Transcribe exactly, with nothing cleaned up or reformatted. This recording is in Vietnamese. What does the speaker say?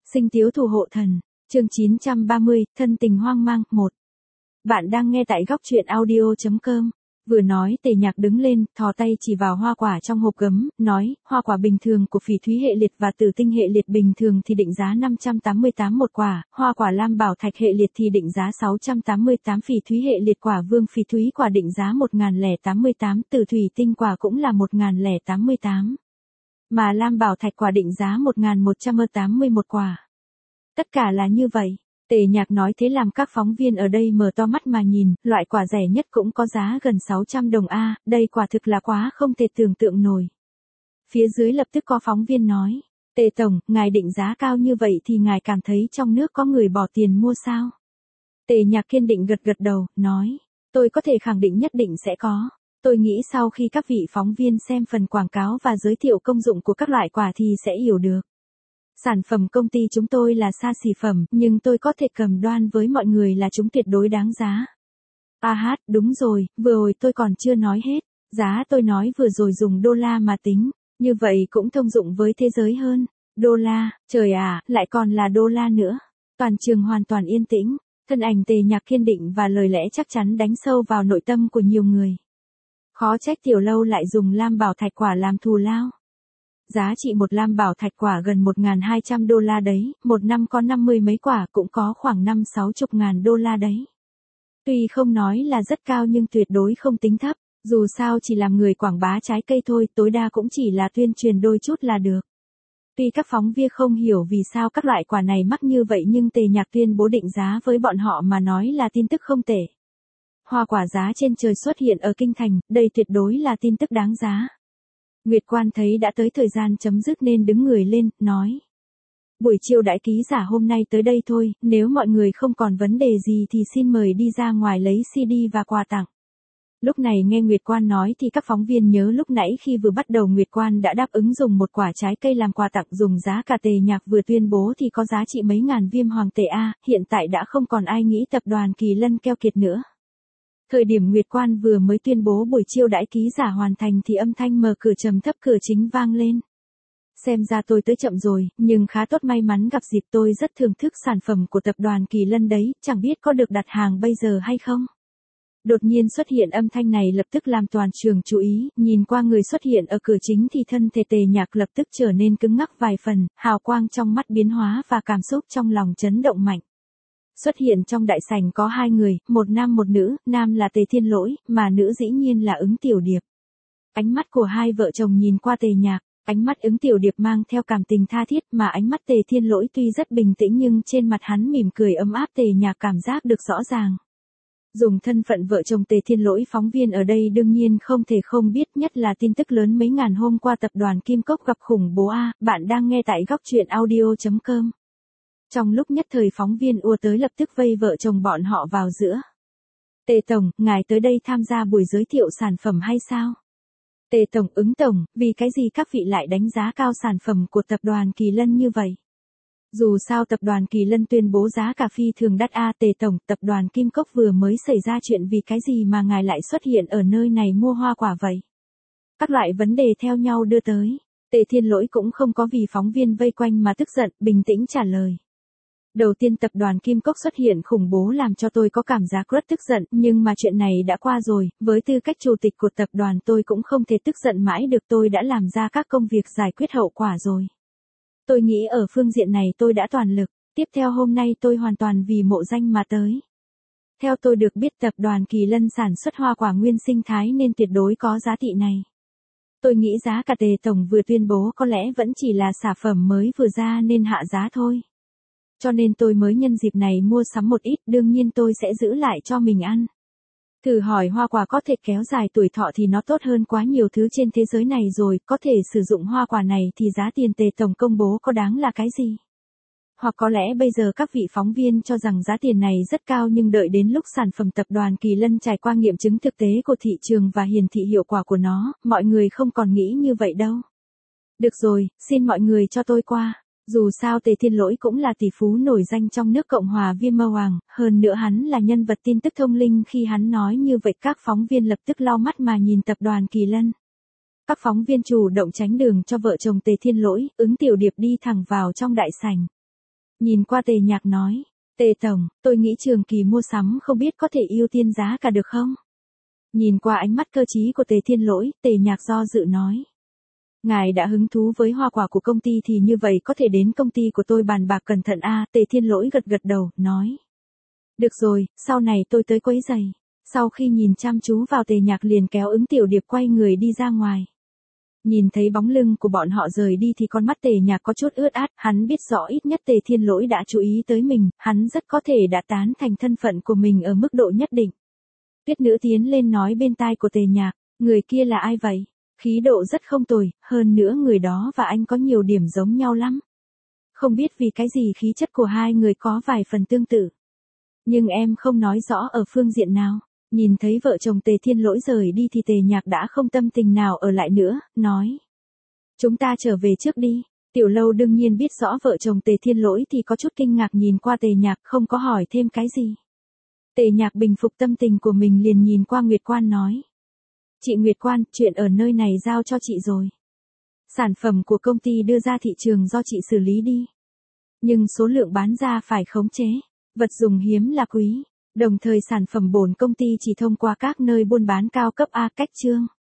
Sinh tiếu thủ hộ thần, chương chín trăm ba mươi, thân tình hoang mang, một. Bạn đang nghe tại góc truyện audio chấm com. Vừa nói Tề Nhạc đứng lên, thò tay chỉ vào hoa quả trong hộp gấm, nói, hoa quả bình thường của phỉ thúy hệ liệt và tử tinh hệ liệt bình thường thì định giá năm trăm tám mươi tám một quả, hoa quả lam bảo thạch hệ liệt thì định giá sáu trăm tám mươi tám, phỉ thúy hệ liệt quả vương phỉ thúy quả định giá một nghìn lẻ tám mươi tám, tử thủy tinh quả cũng là một nghìn lẻ tám mươi tám. Mà lam bảo thạch quả định giá một nghìn một trăm tám mươi một quả. Tất cả là như vậy. Tề Nhạc nói thế làm các phóng viên ở đây mở to mắt mà nhìn, loại quả rẻ nhất cũng có giá gần sáu trăm đồng a, đây quả thực là quá không thể tưởng tượng nổi. Phía dưới lập tức có phóng viên nói, Tề Tổng, ngài định giá cao như vậy thì ngài cảm thấy trong nước có người bỏ tiền mua sao? Tề Nhạc kiên định gật gật đầu, nói, tôi có thể khẳng định nhất định sẽ có. Tôi nghĩ sau khi các vị phóng viên xem phần quảng cáo và giới thiệu công dụng của các loại quả thì sẽ hiểu được. Sản phẩm công ty chúng tôi là xa xỉ phẩm, nhưng tôi có thể cầm đoan với mọi người là chúng tuyệt đối đáng giá. À hát, đúng rồi, vừa rồi tôi còn chưa nói hết. Giá tôi nói vừa rồi dùng đô la mà tính, như vậy cũng thông dụng với thế giới hơn. Đô la, trời à, lại còn là đô la nữa. Toàn trường hoàn toàn yên tĩnh, thân ảnh Tề Nhạc kiên định và lời lẽ chắc chắn đánh sâu vào nội tâm của nhiều người. Khó trách Tiểu Lâu lại dùng lam bảo thạch quả làm thù lao. Giá trị một lam bảo thạch quả gần một nghìn hai trăm đô la đấy, một năm có năm mươi mấy quả cũng có khoảng năm sáu chục ngàn đô la đấy. Tuy không nói là rất cao nhưng tuyệt đối không tính thấp, dù sao chỉ làm người quảng bá trái cây thôi, tối đa cũng chỉ là tuyên truyền đôi chút là được. Tuy các phóng viên không hiểu vì sao các loại quả này mắc như vậy nhưng Tề Nhạc tuyên bố định giá với bọn họ mà nói là tin tức không tệ. Hoa quả giá trên trời xuất hiện ở Kinh Thành, đây tuyệt đối là tin tức đáng giá. Nguyệt Quan thấy đã tới thời gian chấm dứt nên đứng người lên, nói. Buổi chiêu đãi ký giả hôm nay tới đây thôi, nếu mọi người không còn vấn đề gì thì xin mời đi ra ngoài lấy xê đê và quà tặng. Lúc này nghe Nguyệt Quan nói thì các phóng viên nhớ lúc nãy khi vừa bắt đầu Nguyệt Quan đã đáp ứng dùng một quả trái cây làm quà tặng dùng giá cả Tề Nhạc vừa tuyên bố thì có giá trị mấy ngàn viêm hoàng tệ A, hiện tại đã không còn ai nghĩ tập đoàn Kỳ Lân keo kiệt nữa. Thời điểm Nguyệt Quan vừa mới tuyên bố buổi chiêu đãi ký giả hoàn thành thì âm thanh mở cửa trầm thấp cửa chính vang lên. Xem ra tôi tới chậm rồi, nhưng khá tốt may mắn gặp dịp, tôi rất thưởng thức sản phẩm của tập đoàn Kỳ Lân đấy, chẳng biết có được đặt hàng bây giờ hay không. Đột nhiên xuất hiện âm thanh này lập tức làm toàn trường chú ý, nhìn qua người xuất hiện ở cửa chính thì thân thể Tề Nhạc lập tức trở nên cứng ngắc vài phần, hào quang trong mắt biến hóa và cảm xúc trong lòng chấn động mạnh. Xuất hiện trong đại sảnh có hai người, một nam một nữ, nam là Tề Thiên Lỗi, mà nữ dĩ nhiên là Ứng Tiểu Điệp. Ánh mắt của hai vợ chồng nhìn qua Tề Nhạc, ánh mắt Ứng Tiểu Điệp mang theo cảm tình tha thiết mà ánh mắt Tề Thiên Lỗi tuy rất bình tĩnh nhưng trên mặt hắn mỉm cười ấm áp Tề Nhạc cảm giác được rõ ràng. Dùng thân phận vợ chồng Tề Thiên Lỗi, phóng viên ở đây đương nhiên không thể không biết, nhất là tin tức lớn mấy ngàn hôm qua tập đoàn Kim Cốc gặp khủng bố A, bạn đang nghe tại góc truyện audio chấm com. Trong lúc nhất thời phóng viên ùa tới lập tức vây vợ chồng bọn họ vào giữa. Tề Tổng, ngài tới đây tham gia buổi giới thiệu sản phẩm hay sao? Tề Tổng, Ứng Tổng, vì cái gì các vị lại đánh giá cao sản phẩm của tập đoàn Kỳ Lân như vậy? Dù sao tập đoàn Kỳ Lân tuyên bố giá cả phi thường đắt a. Tề Tổng, tập đoàn Kim Cốc vừa mới xảy ra chuyện vì cái gì mà ngài lại xuất hiện ở nơi này mua hoa quả vậy? Các loại vấn đề theo nhau đưa tới. Tề Thiên Lỗi cũng không có vì phóng viên vây quanh mà tức giận, bình tĩnh trả lời. Đầu tiên tập đoàn Kim Cốc xuất hiện khủng bố làm cho tôi có cảm giác rất tức giận, nhưng mà chuyện này đã qua rồi, với tư cách chủ tịch của tập đoàn tôi cũng không thể tức giận mãi được, tôi đã làm ra các công việc giải quyết hậu quả rồi. Tôi nghĩ ở phương diện này tôi đã toàn lực, tiếp theo hôm nay tôi hoàn toàn vì mộ danh mà tới. Theo tôi được biết tập đoàn Kỳ Lân sản xuất hoa quả nguyên sinh thái nên tuyệt đối có giá trị này. Tôi nghĩ giá cả Tề Tổng vừa tuyên bố có lẽ vẫn chỉ là sản phẩm mới vừa ra nên hạ giá thôi. Cho nên tôi mới nhân dịp này mua sắm một ít, đương nhiên tôi sẽ giữ lại cho mình ăn. Thử hỏi hoa quả có thể kéo dài tuổi thọ thì nó tốt hơn quá nhiều thứ trên thế giới này rồi, có thể sử dụng hoa quả này thì giá tiền Tề Tổng công bố có đáng là cái gì? Hoặc có lẽ bây giờ các vị phóng viên cho rằng giá tiền này rất cao nhưng đợi đến lúc sản phẩm tập đoàn Kỳ Lân trải qua nghiệm chứng thực tế của thị trường và hiển thị hiệu quả của nó, mọi người không còn nghĩ như vậy đâu. Được rồi, xin mọi người cho tôi qua. Dù sao Tề Thiên Lỗi cũng là tỷ phú nổi danh trong nước Cộng hòa Viêm Mơ Hoàng, hơn nữa hắn là nhân vật tin tức thông linh, khi hắn nói như vậy các phóng viên lập tức lau mắt mà nhìn tập đoàn Kỳ Lân. Các phóng viên chủ động tránh đường cho vợ chồng Tề Thiên Lỗi, Ứng Tiểu Điệp đi thẳng vào trong đại sảnh. Nhìn qua Tề Nhạc nói, Tề Tổng, tôi nghĩ Trường Kỳ mua sắm không biết có thể ưu tiên giá cả được không? Nhìn qua ánh mắt cơ trí của Tề Thiên Lỗi, Tề Nhạc do dự nói. Ngài đã hứng thú với hoa quả của công ty thì như vậy có thể đến công ty của tôi bàn bạc cẩn thận a. Tề Thiên Lỗi gật gật đầu, nói. Được rồi, sau này tôi tới quấy giày. Sau khi nhìn chăm chú vào Tề Nhạc liền kéo ứng Tiểu Điệp quay người đi ra ngoài. Nhìn thấy bóng lưng của bọn họ rời đi thì con mắt Tề Nhạc có chút ướt át, hắn biết rõ ít nhất Tề Thiên Lỗi đã chú ý tới mình, hắn rất có thể đã tán thành thân phận của mình ở mức độ nhất định. Tuyết Nữ tiến lên nói bên tai của Tề Nhạc, người kia là ai vậy? Khí độ rất không tồi, hơn nữa người đó và anh có nhiều điểm giống nhau lắm. Không biết vì cái gì khí chất của hai người có vài phần tương tự. Nhưng em không nói rõ ở phương diện nào. Nhìn thấy vợ chồng Tề Thiên Lỗi rời đi thì Tề Nhạc đã không tâm tình nào ở lại nữa, nói. Chúng ta trở về trước đi. Tiểu Lâu đương nhiên biết rõ vợ chồng Tề Thiên Lỗi thì có chút kinh ngạc nhìn qua Tề Nhạc không có hỏi thêm cái gì. Tề Nhạc bình phục tâm tình của mình liền nhìn qua Nguyệt Quan nói. Chị Nguyệt Quan, chuyện ở nơi này giao cho chị rồi. Sản phẩm của công ty đưa ra thị trường do chị xử lý đi. Nhưng số lượng bán ra phải khống chế. Vật dùng hiếm là quý. Đồng thời sản phẩm bổn công ty chỉ thông qua các nơi buôn bán cao cấp A cách chương.